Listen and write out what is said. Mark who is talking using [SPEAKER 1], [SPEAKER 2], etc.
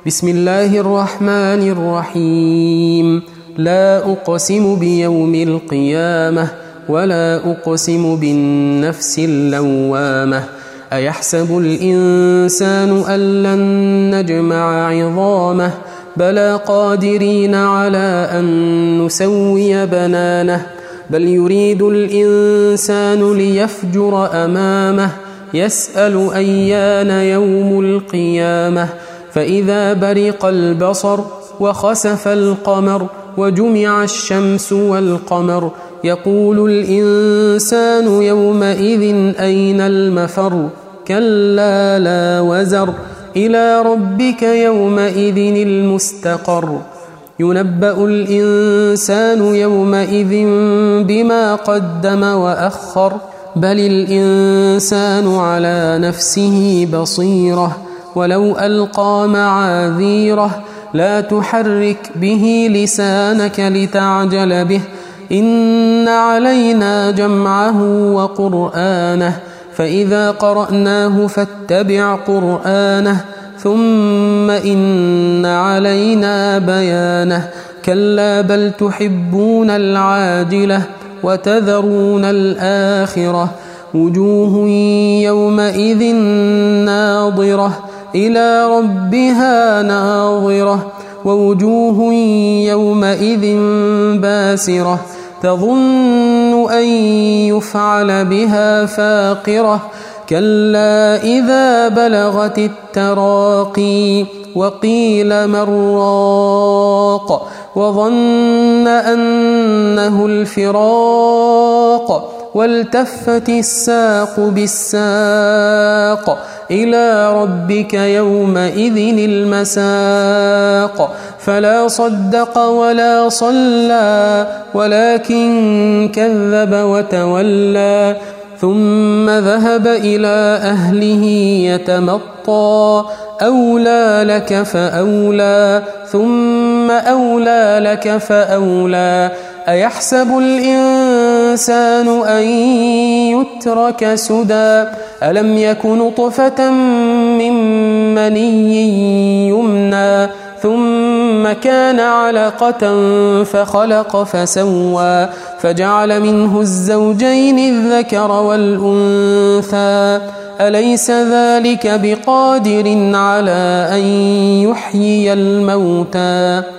[SPEAKER 1] بسم الله الرحمن الرحيم. لا أقسم بيوم القيامة ولا أقسم بالنفس اللوامة. أيحسب الإنسان أن لن نجمع عظامه بلى قادرين على أن نسوي بنانه بل يريد الإنسان ليفجر أمامه يسأل أيان يوم القيامة فإذا برق البصر وخسف القمر وجمع الشمس والقمر يقول الإنسان يومئذ أين المفر كلا لا وزر إلى ربك يومئذ المستقر ينبأ الإنسان يومئذ بما قدم وأخر بل الإنسان على نفسه بصيرة ولو ألقى معاذيره لا تحرك به لسانك لتعجل به إن علينا جمعه وقرآنه فإذا قرأناه فاتبع قرآنه ثم إن علينا بيانه كلا بل تحبون العاجلة وتذرون الآخرة وجوه يومئذ ناظرة إلى ربها ناظرة ووجوه يومئذ باسرة تظن أن يفعل بها فاقرة كلا إذا بلغت التراقي وقيل من راق وظن أنه الفراق والتفت الساق بالساق إلى ربك يومئذ المساق فلا صدق ولا صلى ولكن كذب وتولى ثم ذهب إلى أهله يتمطى أولى لك فأولى ثم أولى لك فأولى أيحسب الإنسان أن يترك سدى ألم يك نطفة من مني يمنى ثم كان علقة فخلق فسوى فجعل منه الزوجين الذكر والأنثى أليس ذلك بقادر على أن يحيي الموتى